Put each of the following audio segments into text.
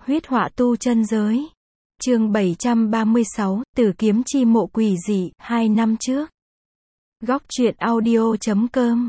Huyết họa tu chân giới. Chương 736, Tử kiếm chi mộ quỷ dị, 2 năm trước. Góc truyện audio.com.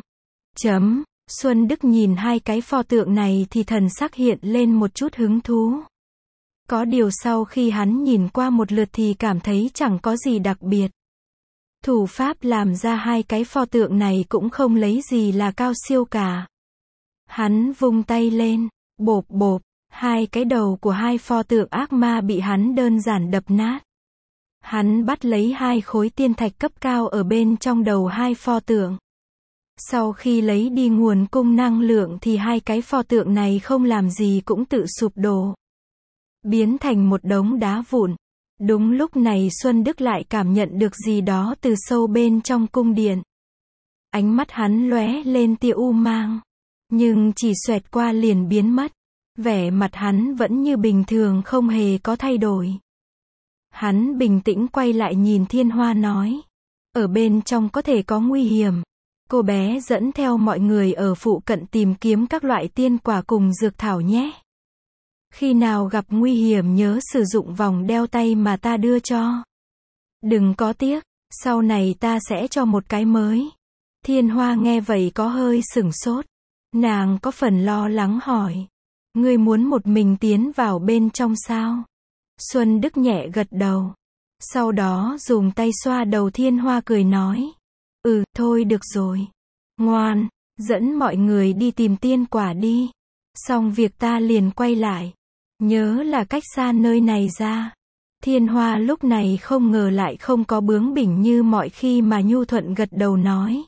Xuân Đức nhìn hai cái pho tượng này thì thần sắc hiện lên một chút hứng thú. Có điều sau khi hắn nhìn qua một lượt thì cảm thấy chẳng có gì đặc biệt. Thủ pháp làm ra hai cái pho tượng này cũng không lấy gì là cao siêu cả. Hắn vung tay lên, bộp bộp, hai cái đầu của hai pho tượng ác ma bị hắn đơn giản đập nát. Hắn bắt lấy hai khối tiên thạch cấp cao ở bên trong đầu hai pho tượng. Sau khi lấy đi nguồn cung năng lượng thì hai cái pho tượng này không làm gì cũng tự sụp đổ, biến thành một đống đá vụn. Đúng lúc này Xuân Đức lại cảm nhận được gì đó từ sâu bên trong cung điện. Ánh mắt hắn lóe lên tia u mang, nhưng chỉ xoẹt qua liền biến mất. Vẻ mặt hắn vẫn như bình thường, không hề có thay đổi. Hắn bình tĩnh quay lại nhìn Thiên Hoa nói, ở bên trong có thể có nguy hiểm. Cô bé dẫn theo mọi người ở phụ cận tìm kiếm các loại tiên quả cùng dược thảo nhé. Khi nào gặp nguy hiểm nhớ sử dụng vòng đeo tay mà ta đưa cho. Đừng có tiếc, sau này ta sẽ cho một cái mới. Thiên Hoa nghe vậy có hơi sửng sốt. Nàng có phần lo lắng hỏi, ngươi muốn một mình tiến vào bên trong sao? Xuân Đức nhẹ gật đầu. Sau đó dùng tay xoa đầu Thiên Hoa cười nói, thôi được rồi. Ngoan, dẫn mọi người đi tìm tiên quả đi. Xong việc ta liền quay lại. Nhớ là cách xa nơi này ra. Thiên Hoa lúc này không ngờ lại không có bướng bỉnh như mọi khi mà nhu thuận gật đầu nói,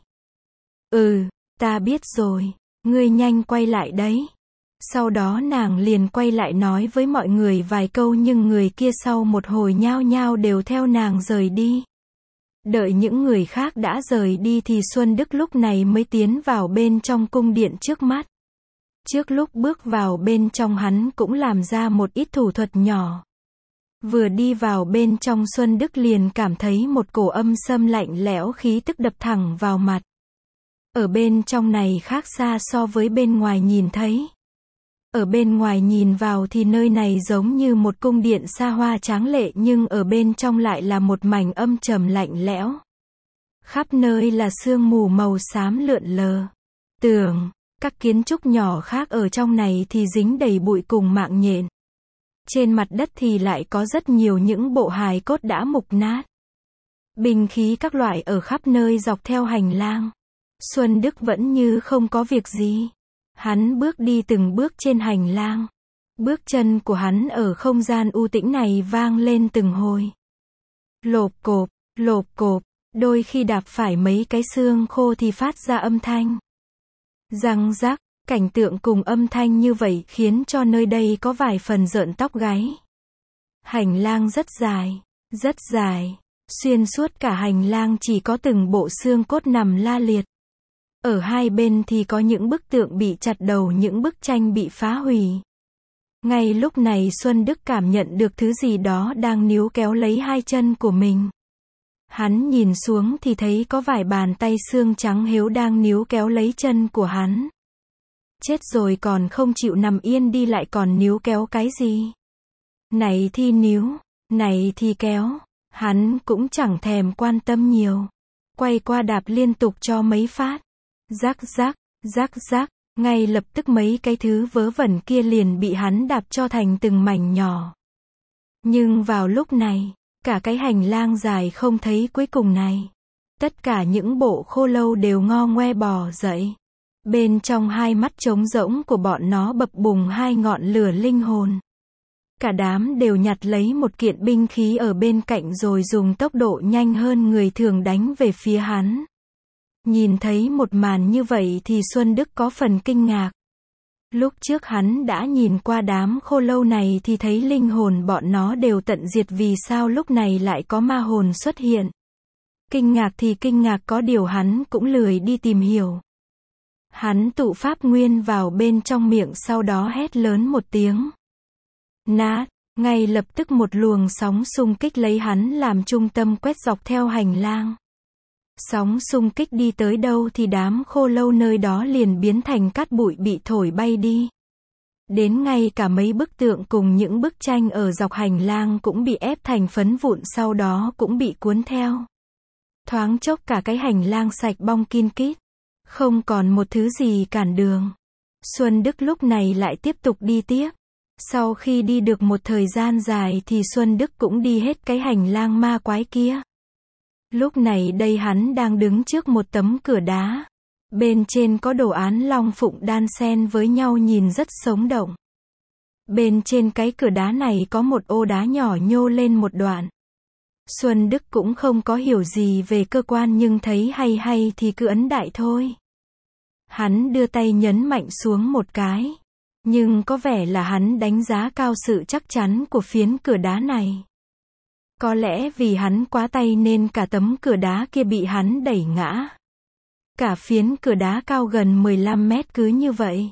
ta biết rồi, ngươi nhanh quay lại đấy. Sau đó nàng liền quay lại nói với mọi người vài câu, nhưng người kia sau một hồi nhao nhao đều theo nàng rời đi. Đợi những người khác đã rời đi thì Xuân Đức lúc này mới tiến vào bên trong cung điện trước mắt. Trước lúc bước vào bên trong hắn cũng làm ra một ít thủ thuật nhỏ. Vừa đi vào bên trong Xuân Đức liền cảm thấy một cổ âm xâm lạnh lẽo khí tức đập thẳng vào mặt. Ở bên trong này khác xa so với bên ngoài nhìn thấy. Ở bên ngoài nhìn vào thì nơi này giống như một cung điện xa hoa tráng lệ, nhưng ở bên trong lại là một mảnh âm trầm lạnh lẽo. Khắp nơi là sương mù màu xám lượn lờ. Tường, các kiến trúc nhỏ khác ở trong này thì dính đầy bụi cùng mạng nhện. Trên mặt đất thì lại có rất nhiều những bộ hài cốt đã mục nát. Binh khí các loại ở khắp nơi dọc theo hành lang. Xuân Đức vẫn như không có việc gì. Hắn bước đi từng bước trên hành lang. Bước chân của hắn ở không gian u tĩnh này vang lên từng hồi. Lộp cộp, đôi khi đạp phải mấy cái xương khô thì phát ra âm thanh răng rắc. Cảnh tượng cùng âm thanh như vậy khiến cho nơi đây có vài phần rợn tóc gáy. Hành lang rất dài. Xuyên suốt cả hành lang chỉ có từng bộ xương cốt nằm la liệt. Ở hai bên thì có những bức tượng bị chặt đầu, những bức tranh bị phá hủy. Ngay lúc này Xuân Đức cảm nhận được thứ gì đó đang níu kéo lấy hai chân của mình. Hắn nhìn xuống thì thấy có vài bàn tay xương trắng héo đang níu kéo lấy chân của hắn. Chết rồi, còn không chịu nằm yên đi lại còn níu kéo cái gì? Này thì níu, này thì kéo. Hắn cũng chẳng thèm quan tâm nhiều. Quay qua đạp liên tục cho mấy phát. Rắc rắc. Ngay lập tức mấy cái thứ vớ vẩn kia liền bị hắn đạp cho thành từng mảnh nhỏ. Nhưng vào lúc này, cả cái hành lang dài không thấy cuối cùng này, tất cả những bộ khô lâu đều ngo ngoe bò dậy. Bên trong hai mắt trống rỗng của bọn nó bập bùng hai ngọn lửa linh hồn. Cả đám đều nhặt lấy một kiện binh khí ở bên cạnh rồi dùng tốc độ nhanh hơn người thường đánh về phía hắn. Nhìn thấy một màn như vậy thì Xuân Đức có phần kinh ngạc. Lúc trước hắn đã nhìn qua đám khô lâu này thì thấy linh hồn bọn nó đều tận diệt, vì sao lúc này lại có ma hồn xuất hiện? Kinh ngạc thì kinh ngạc, có điều hắn cũng lười đi tìm hiểu. Hắn tụ pháp nguyên vào bên trong miệng, sau đó hét lớn một tiếng. Nát, ngay lập tức một luồng sóng xung kích lấy hắn làm trung tâm quét dọc theo hành lang. Sóng xung kích đi tới đâu thì đám khô lâu nơi đó liền biến thành cát bụi bị thổi bay đi. Đến ngay cả mấy bức tượng cùng những bức tranh ở dọc hành lang cũng bị ép thành phấn vụn, sau đó cũng bị cuốn theo. Thoáng chốc cả cái hành lang sạch bong kin kít. Không còn một thứ gì cản đường. Xuân Đức lúc này lại tiếp tục đi tiếp. Sau khi đi được một thời gian dài thì Xuân Đức cũng đi hết cái hành lang ma quái kia. Lúc này đây hắn đang đứng trước một tấm cửa đá. Bên trên có đồ án long phụng đan xen với nhau nhìn rất sống động. Bên trên cái cửa đá này có một ô đá nhỏ nhô lên một đoạn. Xuân Đức cũng không có hiểu gì về cơ quan nhưng thấy hay hay thì cứ ấn đại thôi. Hắn đưa tay nhấn mạnh xuống một cái. Nhưng có vẻ là hắn đánh giá cao sự chắc chắn của phiến cửa đá này. Có lẽ vì hắn quá tay nên cả tấm cửa đá kia bị hắn đẩy ngã. Cả phiến cửa đá cao gần 15 mét cứ như vậy.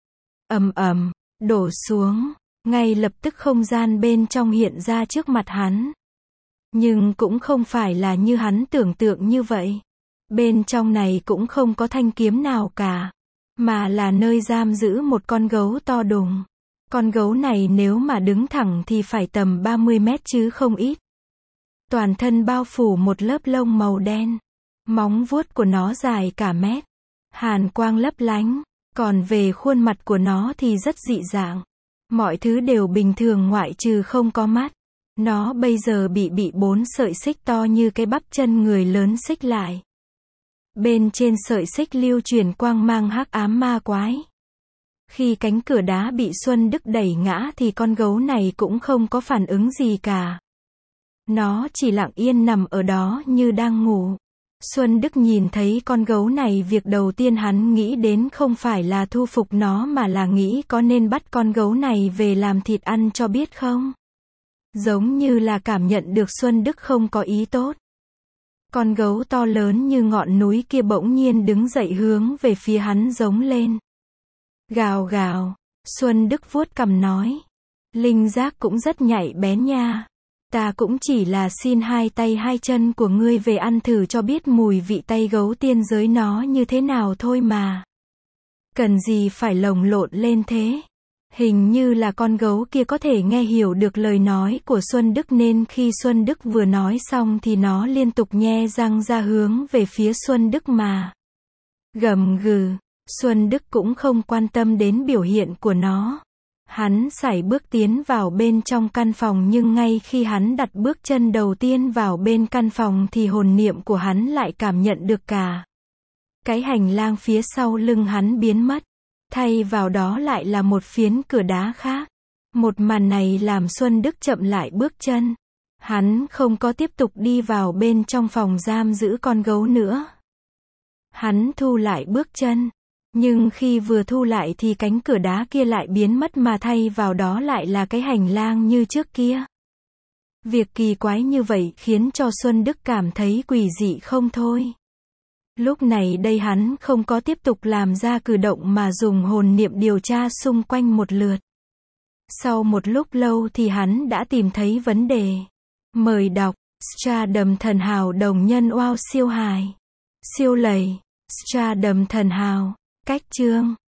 Ầm ầm, đổ xuống. Ngay lập tức không gian bên trong hiện ra trước mặt hắn. Nhưng cũng không phải là như hắn tưởng tượng như vậy. Bên trong này cũng không có thanh kiếm nào cả. Mà là nơi giam giữ một con gấu to đùng. Con gấu này nếu mà đứng thẳng thì phải tầm 30 mét chứ không ít. Toàn thân bao phủ một lớp lông màu đen. Móng vuốt của nó dài cả mét. Hàn quang lấp lánh. Còn về khuôn mặt của nó thì rất dị dạng. Mọi thứ đều bình thường ngoại trừ không có mắt. Nó bây giờ bị 4 sợi xích to như cái bắp chân người lớn xích lại. Bên trên sợi xích lưu truyền quang mang hắc ám ma quái. Khi cánh cửa đá bị Xuân Đức đẩy ngã thì con gấu này cũng không có phản ứng gì cả. Nó chỉ lặng yên nằm ở đó như đang ngủ. Xuân Đức nhìn thấy con gấu này, việc đầu tiên hắn nghĩ đến không phải là thu phục nó mà là nghĩ có nên bắt con gấu này về làm thịt ăn cho biết không? Giống như là cảm nhận được Xuân Đức không có ý tốt. Con gấu to lớn như ngọn núi kia bỗng nhiên đứng dậy hướng về phía hắn giống lên. Gào gào, Xuân Đức vuốt cằm nói. Linh giác cũng rất nhạy bén nha. Ta cũng chỉ là xin 2 tay 2 chân của ngươi về ăn thử cho biết mùi vị tay gấu tiên giới nó như thế nào thôi mà. Cần gì phải lồng lộn lên thế? Hình như là con gấu kia có thể nghe hiểu được lời nói của Xuân Đức nên khi Xuân Đức vừa nói xong thì nó liên tục nhe răng ra hướng về phía Xuân Đức mà. Gầm gừ, Xuân Đức cũng không quan tâm đến biểu hiện của nó. Hắn sải bước tiến vào bên trong căn phòng nhưng ngay khi hắn đặt bước chân đầu tiên vào bên căn phòng thì hồn niệm của hắn lại cảm nhận được cả. Cái hành lang phía sau lưng hắn biến mất. Thay vào đó lại là một phiến cửa đá khác. Một màn này làm Xuân Đức chậm lại bước chân. Hắn không có tiếp tục đi vào bên trong phòng giam giữ con gấu nữa. Hắn thu lại bước chân. Nhưng khi vừa thu lại thì cánh cửa đá kia lại biến mất mà thay vào đó lại là cái hành lang như trước kia. Việc kỳ quái như vậy khiến cho Xuân Đức cảm thấy quỷ dị không thôi. Lúc này đây hắn không có tiếp tục làm ra cử động mà dùng hồn niệm điều tra xung quanh một lượt. Sau một lúc lâu thì hắn đã tìm thấy vấn đề. Mời đọc Stardom thần hào đồng nhân wow siêu hài. Siêu lầy. Stardom thần hào. Cách chương